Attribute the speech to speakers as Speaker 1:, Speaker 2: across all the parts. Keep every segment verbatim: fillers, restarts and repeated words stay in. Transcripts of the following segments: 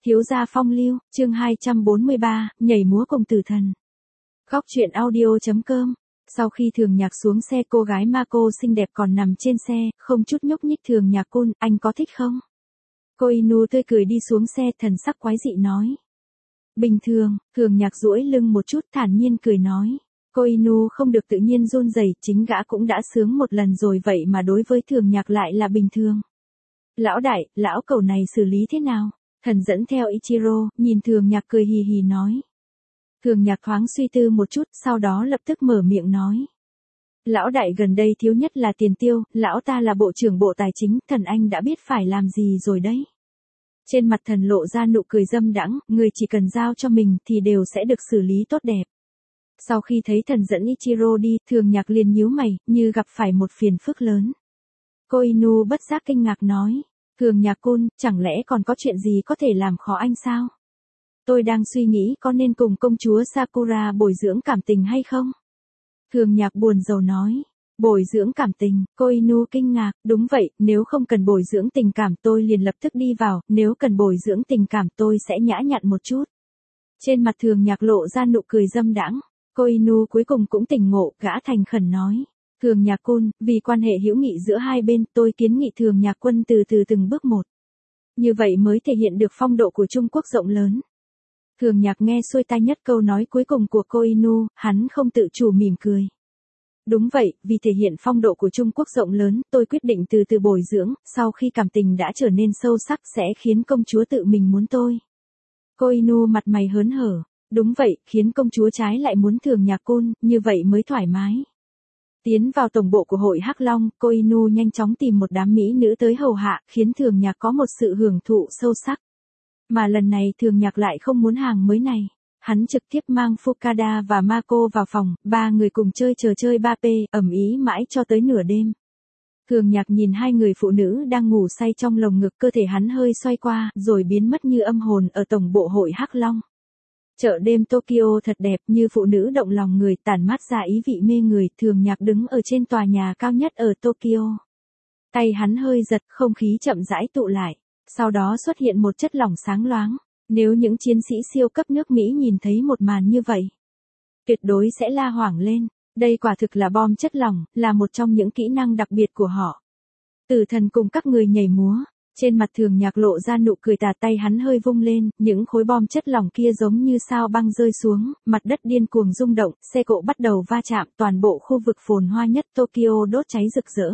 Speaker 1: Thiếu gia phong lưu, chương hai trăm bốn mươi ba, nhảy múa cùng tử thần. Góc truyện audio chấm com. Sau khi Thường Nhạc xuống xe, cô gái Mako xinh đẹp còn nằm trên xe, không chút nhúc nhích. Thường Nhạc Cun, anh có thích không? Cô Inu tươi cười đi xuống xe, thần sắc quái dị nói. Bình thường. Thường Nhạc duỗi lưng một chút, thản nhiên cười nói. Cô Inu không được tự nhiên run rẩy, chính gã cũng đã sướng một lần rồi, vậy mà đối với Thường Nhạc lại là bình thường. Lão đại, lão cẩu này xử lý thế nào? Thần dẫn theo Ichiro, nhìn Thường Nhạc cười hì hì nói. Thường Nhạc thoáng suy tư một chút, sau đó lập tức mở miệng nói. Lão đại gần đây thiếu nhất là tiền tiêu, lão ta là bộ trưởng bộ tài chính, thần anh đã biết phải làm gì rồi đấy. Trên mặt thần lộ ra nụ cười dâm đãng, người chỉ cần giao cho mình thì đều sẽ được xử lý tốt đẹp. Sau khi thấy thần dẫn Ichiro đi, Thường Nhạc liền nhíu mày, như gặp phải một phiền phức lớn. Cô Inu bất giác kinh ngạc nói. Thường Nhạc Cun, chẳng lẽ còn có chuyện gì có thể làm khó anh sao? Tôi đang suy nghĩ có nên cùng công chúa Sakura bồi dưỡng cảm tình hay không? Thường Nhạc buồn rầu nói. Bồi dưỡng cảm tình, cô Inu kinh ngạc, đúng vậy, nếu không cần bồi dưỡng tình cảm tôi liền lập tức đi vào, nếu cần bồi dưỡng tình cảm tôi sẽ nhã nhặn một chút. Trên mặt Thường Nhạc lộ ra nụ cười dâm đãng, cô Inu cuối cùng cũng tỉnh ngộ, gã thành khẩn nói. Thường Nhạc Cun, vì quan hệ hữu nghị giữa hai bên, tôi kiến nghị Thường Nhạc Quân từ từ từng bước một. Như vậy mới thể hiện được phong độ của Trung Quốc rộng lớn. Thường Nhạc nghe xuôi tai nhất câu nói cuối cùng của cô Inu, hắn không tự chủ mỉm cười. Đúng vậy, vì thể hiện phong độ của Trung Quốc rộng lớn, tôi quyết định từ từ bồi dưỡng, sau khi cảm tình đã trở nên sâu sắc sẽ khiến công chúa tự mình muốn tôi. Cô Inu mặt mày hớn hở. Đúng vậy, khiến công chúa trái lại muốn Thường Nhạc Cun, như vậy mới thoải mái. Tiến vào tổng bộ của hội Hắc Long, cô Inu nhanh chóng tìm một đám mỹ nữ tới hầu hạ, khiến Thường Nhạc có một sự hưởng thụ sâu sắc. Mà lần này Thường Nhạc lại không muốn hàng mới này. Hắn trực tiếp mang Fukada và Mako vào phòng, ba người cùng chơi trò chơi ba P, ầm ĩ mãi cho tới nửa đêm. Thường Nhạc nhìn hai người phụ nữ đang ngủ say trong lồng ngực, cơ thể hắn hơi xoay qua, rồi biến mất như âm hồn ở tổng bộ hội Hắc Long. Chợ đêm Tokyo thật đẹp, như phụ nữ động lòng người, tản mát ra ý vị mê người. Thường Nhạc đứng ở trên tòa nhà cao nhất ở Tokyo. Tay hắn hơi giật, không khí chậm rãi tụ lại. Sau đó xuất hiện một chất lỏng sáng loáng. Nếu những chiến sĩ siêu cấp nước Mỹ nhìn thấy một màn như vậy, tuyệt đối sẽ la hoảng lên. Đây quả thực là bom chất lỏng, là một trong những kỹ năng đặc biệt của họ. Tử thần cùng các người nhảy múa. Trên mặt Thường Nhạc lộ ra nụ cười tà, tay hắn hơi vung lên, những khối bom chất lỏng kia giống như sao băng rơi xuống, mặt đất điên cuồng rung động, xe cộ bắt đầu va chạm, toàn bộ khu vực phồn hoa nhất Tokyo đốt cháy rực rỡ.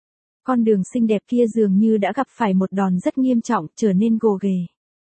Speaker 1: Con đường xinh đẹp kia dường như đã gặp phải một đòn rất nghiêm trọng, trở nên gồ ghề.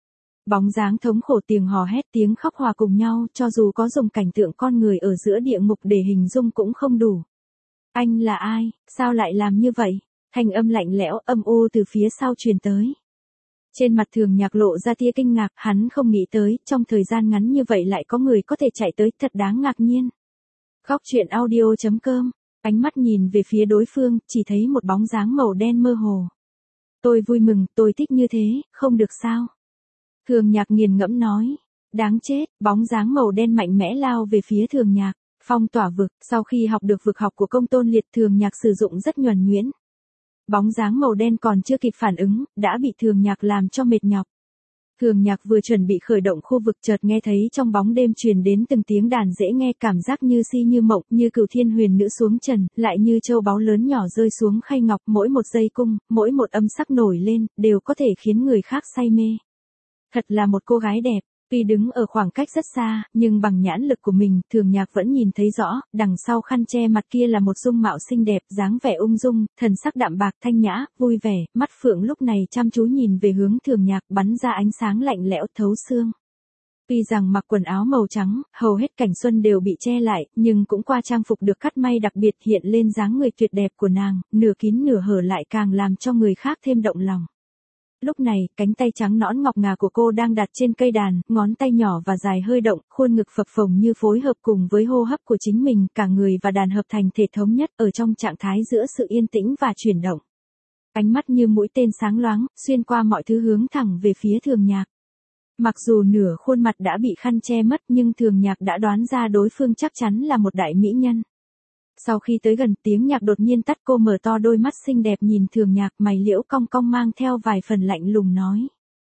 Speaker 1: Bóng dáng thống khổ, tiếng hò hét, tiếng khóc hòa cùng nhau, cho dù có dùng cảnh tượng con người ở giữa địa ngục để hình dung cũng không đủ. Anh là ai, sao lại làm như vậy? Thanh âm lạnh lẽo, âm u từ phía sau truyền tới. Trên mặt Thường Nhạc lộ ra tia kinh ngạc, hắn không nghĩ tới, trong thời gian ngắn như vậy lại có người có thể chạy tới, thật đáng ngạc nhiên. Góc truyện audio chấm com. Ánh mắt nhìn về phía đối phương, chỉ thấy một bóng dáng màu đen mơ hồ. Tôi vui mừng, tôi thích như thế, không được sao? Thường Nhạc nghiền ngẫm nói. Đáng chết, bóng dáng màu đen mạnh mẽ lao về phía Thường Nhạc. Phong tỏa vực, sau khi học được vực học của Công Tôn Liệt, Thường Nhạc sử dụng rất nhuần nhuyễn. Bóng dáng màu đen còn chưa kịp phản ứng, đã bị Thường Nhạc làm cho mệt nhọc. Thường Nhạc vừa chuẩn bị khởi động khu vực, chợt nghe thấy trong bóng đêm truyền đến từng tiếng đàn dễ nghe, cảm giác như si như mộng, như cửu thiên huyền nữ xuống trần, lại như châu báu lớn nhỏ rơi xuống khay ngọc, mỗi một giây cung, mỗi một âm sắc nổi lên, đều có thể khiến người khác say mê. Thật là một cô gái đẹp. Tuy đứng ở khoảng cách rất xa, nhưng bằng nhãn lực của mình, Thường Nhạc vẫn nhìn thấy rõ, đằng sau khăn che mặt kia là một dung mạo xinh đẹp, dáng vẻ ung dung, thần sắc đạm bạc thanh nhã, vui vẻ, mắt phượng lúc này chăm chú nhìn về hướng Thường Nhạc, bắn ra ánh sáng lạnh lẽo thấu xương. Tuy rằng mặc quần áo màu trắng, hầu hết cảnh xuân đều bị che lại, nhưng cũng qua trang phục được cắt may đặc biệt hiện lên dáng người tuyệt đẹp của nàng, nửa kín nửa hở lại càng làm cho người khác thêm động lòng. Lúc này, cánh tay trắng nõn ngọc ngà của cô đang đặt trên cây đàn, ngón tay nhỏ và dài hơi động, khuôn ngực phập phồng như phối hợp cùng với hô hấp của chính mình, cả người và đàn hợp thành thể thống nhất, ở trong trạng thái giữa sự yên tĩnh và chuyển động. Ánh mắt như mũi tên sáng loáng, xuyên qua mọi thứ hướng thẳng về phía Thường Nhạc. Mặc dù nửa khuôn mặt đã bị khăn che mất, nhưng Thường Nhạc đã đoán ra đối phương chắc chắn là một đại mỹ nhân. Sau khi tới gần, tiếng nhạc đột nhiên tắt, cô mở to đôi mắt xinh đẹp nhìn Thường Nhạc, mày liễu cong cong mang theo vài phần lạnh lùng nói.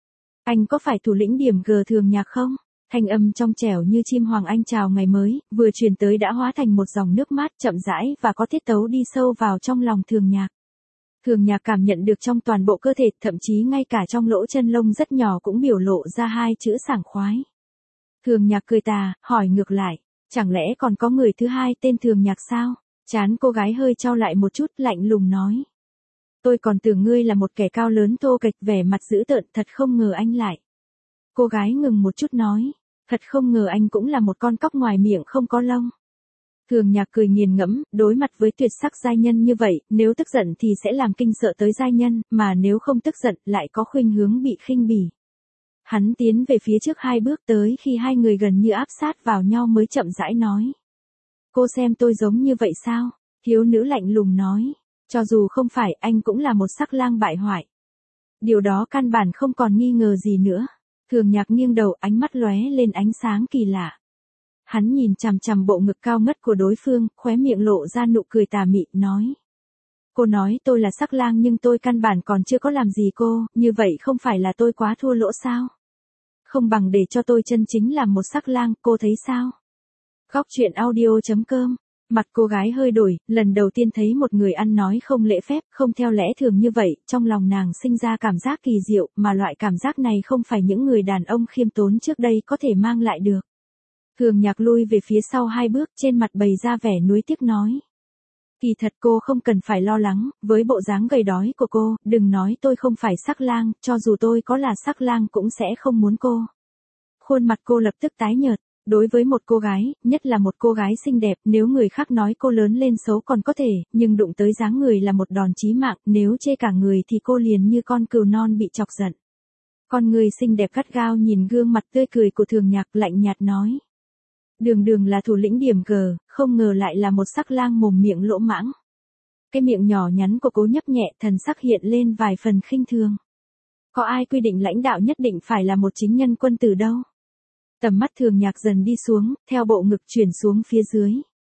Speaker 1: Anh có phải thủ lĩnh điểm G Thường Nhạc không? Thanh âm trong trẻo như chim hoàng anh chào ngày mới, vừa truyền tới đã hóa thành một dòng nước mát chậm rãi và có tiết tấu đi sâu vào trong lòng Thường Nhạc. Thường Nhạc cảm nhận được trong toàn bộ cơ thể, thậm chí ngay cả trong lỗ chân lông rất nhỏ cũng biểu lộ ra hai chữ sảng khoái. Thường Nhạc cười tà, hỏi ngược lại, chẳng lẽ còn có người thứ hai tên Thường Nhạc sao? Trán cô gái hơi chau lại một chút, lạnh lùng nói. Tôi còn tưởng ngươi là một kẻ cao lớn thô kệch, vẻ mặt dữ tợn, thật không ngờ anh lại. Cô gái ngừng một chút nói, thật không ngờ anh cũng là một con cóc ngoài miệng không có lông. Thường Nhạc cười nghiền ngẫm, đối mặt với tuyệt sắc giai nhân như vậy, nếu tức giận thì sẽ làm kinh sợ tới giai nhân, mà nếu không tức giận lại có khuynh hướng bị khinh bỉ. Hắn tiến về phía trước hai bước, tới khi hai người gần như áp sát vào nhau mới chậm rãi nói. Cô xem tôi giống như vậy sao? Thiếu nữ lạnh lùng nói, cho dù không phải anh cũng là một sắc lang bại hoại. Điều đó căn bản không còn nghi ngờ gì nữa. Thường Nhạc nghiêng đầu, ánh mắt lóe lên ánh sáng kỳ lạ. Hắn nhìn chằm chằm bộ ngực cao ngất của đối phương, khóe miệng lộ ra nụ cười tà mị, nói. Cô nói tôi là sắc lang nhưng tôi căn bản còn chưa có làm gì cô, như vậy không phải là tôi quá thua lỗ sao? Không bằng để cho tôi chân chính làm một sắc lang, cô thấy sao? Góc truyện audio chấm com. Mặt cô gái hơi đổi, lần đầu tiên thấy một người ăn nói không lễ phép, không theo lẽ thường như vậy, trong lòng nàng sinh ra cảm giác kỳ diệu, mà loại cảm giác này không phải những người đàn ông khiêm tốn trước đây có thể mang lại được. Thường Nhạc lui về phía sau hai bước, trên mặt bày ra vẻ nuối tiếc nói. Kỳ thật cô không cần phải lo lắng, với bộ dáng gầy đói của cô, đừng nói tôi không phải sắc lang, cho dù tôi có là sắc lang cũng sẽ không muốn cô. Khuôn mặt cô lập tức tái nhợt. Đối với một cô gái, nhất là một cô gái xinh đẹp, nếu người khác nói cô lớn lên xấu còn có thể, nhưng đụng tới dáng người là một đòn chí mạng, nếu chê cả người thì cô liền như con cừu non bị chọc giận. Con người xinh đẹp gắt gao nhìn gương mặt tươi cười của Thường Nhạc, lạnh nhạt nói. Đường đường là thủ lĩnh điểm G, không ngờ lại là một sắc lang mồm miệng lỗ mãng. Cái miệng nhỏ nhắn của cô nhấp nhẹ, thần sắc hiện lên vài phần khinh thường. Có ai quy định lãnh đạo nhất định phải là một chính nhân quân tử đâu? Tầm mắt Thường Nhạc dần đi xuống, theo bộ ngực chuyển xuống phía dưới.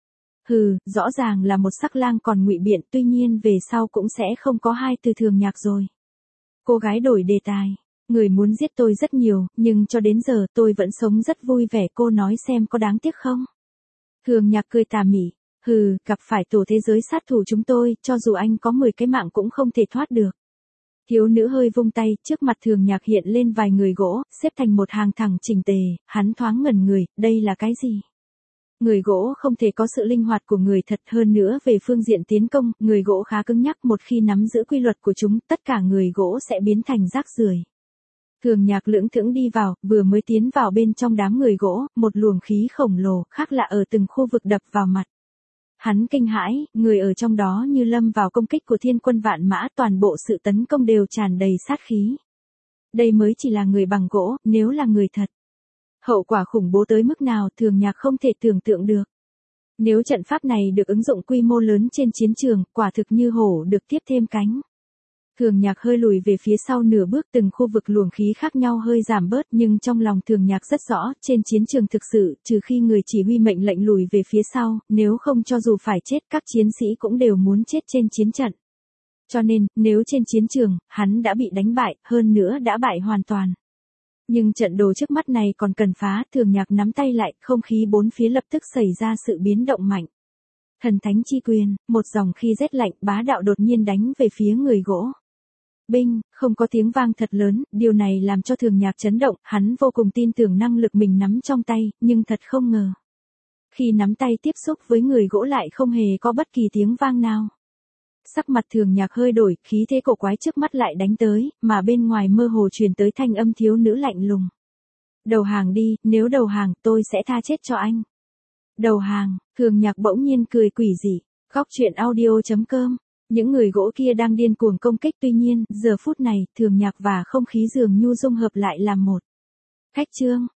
Speaker 1: Hừ, rõ ràng là một sắc lang còn ngụy biện, tuy nhiên về sau cũng sẽ không có hai từ Thường Nhạc rồi. Cô gái đổi đề tài. Người muốn giết tôi rất nhiều, nhưng cho đến giờ tôi vẫn sống rất vui vẻ, cô nói xem có đáng tiếc không? Thường Nhạc cười tà mị. Hừ, gặp phải tổ thế giới sát thủ chúng tôi, cho dù anh có mười cái mạng cũng không thể thoát được. Thiếu nữ hơi vung tay, trước mặt Thường Nhạc hiện lên vài người gỗ, xếp thành một hàng thẳng chỉnh tề, hắn thoáng ngẩn người, đây là cái gì? Người gỗ không thể có sự linh hoạt của người thật, hơn nữa về phương diện tiến công, người gỗ khá cứng nhắc, một khi nắm giữ quy luật của chúng, tất cả người gỗ sẽ biến thành rác rưởi. Thường Nhạc lưỡng thững đi vào, vừa mới tiến vào bên trong đám người gỗ, một luồng khí khổng lồ, khác lạ ở từng khu vực đập vào mặt. Hắn kinh hãi, người ở trong đó như lâm vào công kích của thiên quân vạn mã, toàn bộ sự tấn công đều tràn đầy sát khí. Đây mới chỉ là người bằng gỗ, nếu là người thật. Hậu quả khủng bố tới mức nào Thường Nhạc không thể tưởng tượng được. Nếu trận pháp này được ứng dụng quy mô lớn trên chiến trường, quả thực như hổ được tiếp thêm cánh. Thường Nhạc hơi lùi về phía sau nửa bước, từng khu vực luồng khí khác nhau hơi giảm bớt, nhưng trong lòng Thường Nhạc rất rõ, trên chiến trường thực sự, trừ khi người chỉ huy mệnh lệnh lùi về phía sau, nếu không cho dù phải chết các chiến sĩ cũng đều muốn chết trên chiến trận. Cho nên, nếu trên chiến trường, hắn đã bị đánh bại, hơn nữa đã bại hoàn toàn. Nhưng trận đồ trước mắt này còn cần phá, Thường Nhạc nắm tay lại, không khí bốn phía lập tức xảy ra sự biến động mạnh. Thần thánh chi quyền, một dòng khí rét lạnh bá đạo đột nhiên đánh về phía người gỗ. Binh, không có tiếng vang thật lớn, điều này làm cho Thường Nhạc chấn động, hắn vô cùng tin tưởng năng lực mình nắm trong tay, nhưng thật không ngờ. Khi nắm tay tiếp xúc với người gỗ lại không hề có bất kỳ tiếng vang nào. Sắc mặt Thường Nhạc hơi đổi, khí thế cổ quái trước mắt lại đánh tới, mà bên ngoài mơ hồ truyền tới thanh âm thiếu nữ lạnh lùng. Đầu hàng đi, nếu đầu hàng, tôi sẽ tha chết cho anh. Đầu hàng, Thường Nhạc bỗng nhiên cười quỷ dị. Góc truyện audio chấm com. Những người gỗ kia đang điên cuồng công kích, tuy nhiên, giờ phút này, Thường Nhạc và không khí dường như dung hợp lại làm một. Khách chương,